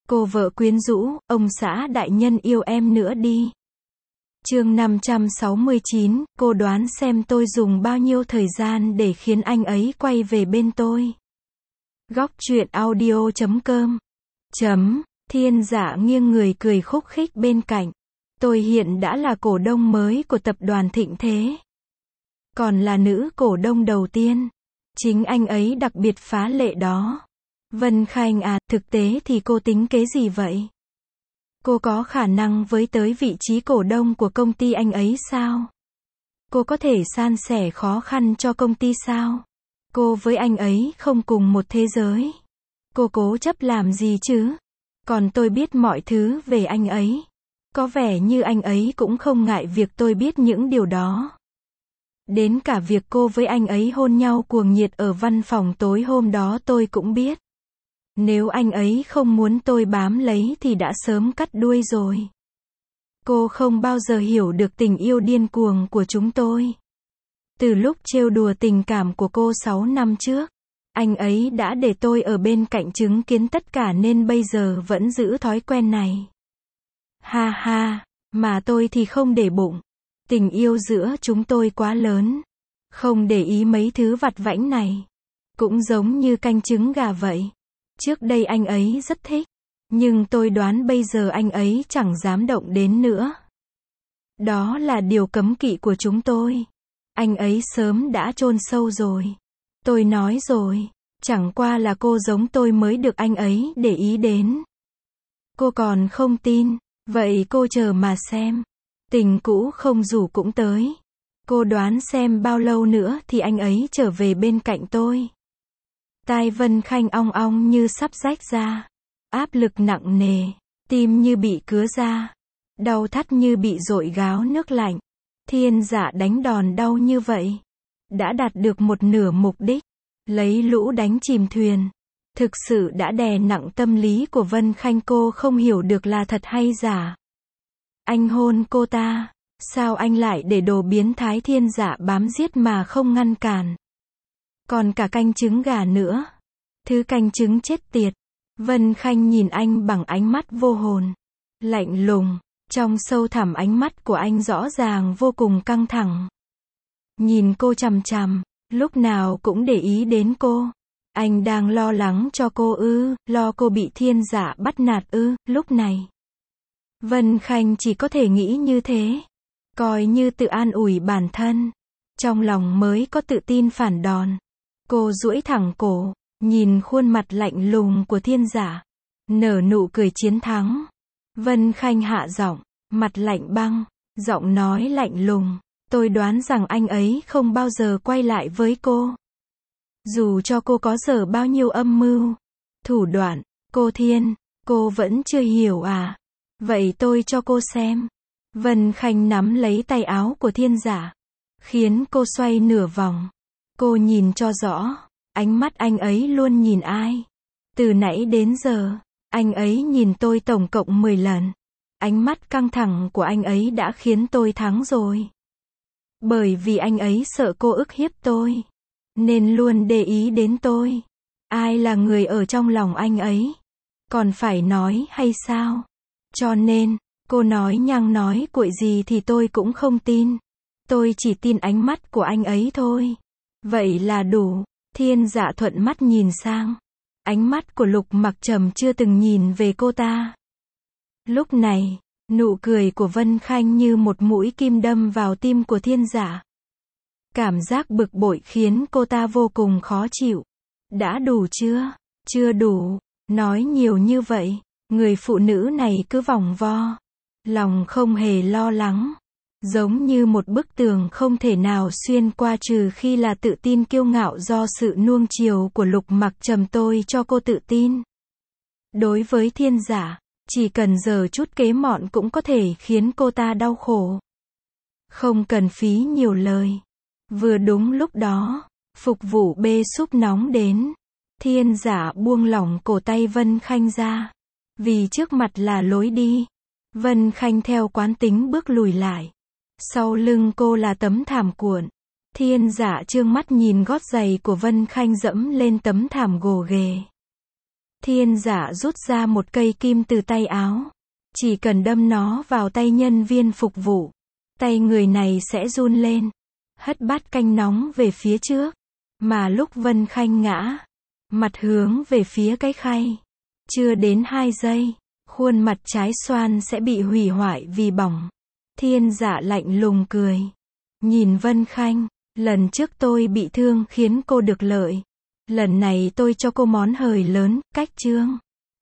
Cô vợ quyến rũ, ông xã đại nhân yêu em nữa đi. Chương 569, cô đoán xem tôi dùng bao nhiêu thời gian để khiến anh ấy quay về bên tôi. Góc truyện audio.com Thiên Dạ nghiêng người cười khúc khích bên cạnh. Tôi hiện đã là cổ đông mới của tập đoàn Thịnh Thế. Còn là nữ cổ đông đầu tiên. Chính anh ấy đặc biệt phá lệ đó. Vân Khanh à, thực tế thì cô tính kế gì vậy? Cô có khả năng với tới vị trí cổ đông của công ty anh ấy sao? Cô có thể san sẻ khó khăn cho công ty sao? Cô với anh ấy không cùng một thế giới. Cô cố chấp làm gì chứ? Còn tôi biết mọi thứ về anh ấy. Có vẻ như anh ấy cũng không ngại việc tôi biết những điều đó. Đến cả việc cô với anh ấy hôn nhau cuồng nhiệt ở văn phòng tối hôm đó tôi cũng biết. Nếu anh ấy không muốn tôi bám lấy thì đã sớm cắt đuôi rồi. Cô không bao giờ hiểu được tình yêu điên cuồng của chúng tôi. Từ lúc trêu đùa tình cảm của cô 6 năm trước, anh ấy đã để tôi ở bên cạnh chứng kiến tất cả nên bây giờ vẫn giữ thói quen này. Ha ha, mà tôi thì không để bụng. Tình yêu giữa chúng tôi quá lớn. Không để ý mấy thứ vặt vãnh này. Cũng giống như canh trứng gà vậy. Trước đây anh ấy rất thích. Nhưng tôi đoán bây giờ anh ấy chẳng dám động đến nữa. Đó là điều cấm kỵ của chúng tôi. Anh ấy sớm đã chôn sâu rồi. Tôi nói rồi. Chẳng qua là cô giống tôi mới được anh ấy để ý đến. Cô còn không tin. Vậy cô chờ mà xem. Tình cũ không rủ cũng tới. Cô đoán xem bao lâu nữa thì anh ấy trở về bên cạnh tôi. Tai Vân Khanh ong ong như sắp rách ra. Áp lực nặng nề. Tim như bị cứa ra. Đau thắt như bị dội gáo nước lạnh. Thiên Dạ đánh đòn đau như vậy. Đã đạt được một nửa mục đích. Lấy lũ đánh chìm thuyền. Thực sự đã đè nặng tâm lý của Vân Khanh, cô không hiểu được là thật hay giả. Anh hôn cô ta. Sao anh lại để đồ biến thái Thiên Dạ bám giết mà không ngăn cản? Còn cả canh trứng gà nữa. Thứ canh trứng chết tiệt. Vân Khanh nhìn anh bằng ánh mắt vô hồn. Lạnh lùng. Trong sâu thẳm ánh mắt của anh rõ ràng vô cùng căng thẳng. Nhìn cô chằm chằm. Lúc nào cũng để ý đến cô. Anh đang lo lắng cho cô ư, lo cô bị Thiên Dạ bắt nạt ư, lúc này. Vân Khanh chỉ có thể nghĩ như thế. Coi như tự an ủi bản thân. Trong lòng mới có tự tin phản đòn. Cô duỗi thẳng cổ, nhìn khuôn mặt lạnh lùng của Thiên Dạ. Nở nụ cười chiến thắng. Vân Khanh hạ giọng, mặt lạnh băng, giọng nói lạnh lùng. Tôi đoán rằng anh ấy không bao giờ quay lại với cô. Dù cho cô có dở bao nhiêu âm mưu, thủ đoạn, cô Thiên, cô vẫn chưa hiểu à? Vậy tôi cho cô xem. Vân Khanh nắm lấy tay áo của Thiên Dạ, khiến cô xoay nửa vòng. Cô nhìn cho rõ, ánh mắt anh ấy luôn nhìn ai. Từ nãy đến giờ, anh ấy nhìn tôi tổng cộng 10 lần. Ánh mắt căng thẳng của anh ấy đã khiến tôi thắng rồi. Bởi vì anh ấy sợ cô ức hiếp tôi. Nên luôn để ý đến tôi. Ai là người ở trong lòng anh ấy? Còn phải nói hay sao? Cho nên, cô nói nhăng nói cuội gì thì tôi cũng không tin. Tôi chỉ tin ánh mắt của anh ấy thôi. Vậy là đủ. Thiên Dạ thuận mắt nhìn sang. Ánh mắt của Lục Mặc Trầm chưa từng nhìn về cô ta. Lúc này, nụ cười của Vân Khanh như một mũi kim đâm vào tim của Thiên Dạ. Cảm giác bực bội khiến cô ta vô cùng khó chịu. Đã đủ chưa? Chưa đủ. Nói nhiều như vậy. Người phụ nữ này cứ vòng vo. Lòng không hề lo lắng. Giống như một bức tường không thể nào xuyên qua trừ khi là tự tin kiêu ngạo do sự nuông chiều của Lục Mặc Trầm tôi cho cô tự tin. Đối với Thiên Dạ, chỉ cần giở chút kế mọn cũng có thể khiến cô ta đau khổ. Không cần phí nhiều lời. Vừa đúng lúc đó, phục vụ bê súp nóng đến. Thiên Dạ buông lỏng cổ tay Vân Khanh ra. Vì trước mặt là lối đi. Vân Khanh theo quán tính bước lùi lại. Sau lưng cô là tấm thảm cuộn. Thiên Dạ trương mắt nhìn gót giày của Vân Khanh dẫm lên tấm thảm gồ ghề. Thiên Dạ rút ra một cây kim từ tay áo. Chỉ cần đâm nó vào tay nhân viên phục vụ, tay người này sẽ run lên, hất bát canh nóng về phía trước. Mà lúc Vân Khanh ngã, mặt hướng về phía cái khay, chưa đến 2 giây, khuôn mặt trái xoan sẽ bị hủy hoại vì bỏng. Thiên Dạ lạnh lùng cười. Nhìn Vân Khanh, lần trước tôi bị thương khiến cô được lợi. Lần này tôi cho cô món hời lớn, cách chương.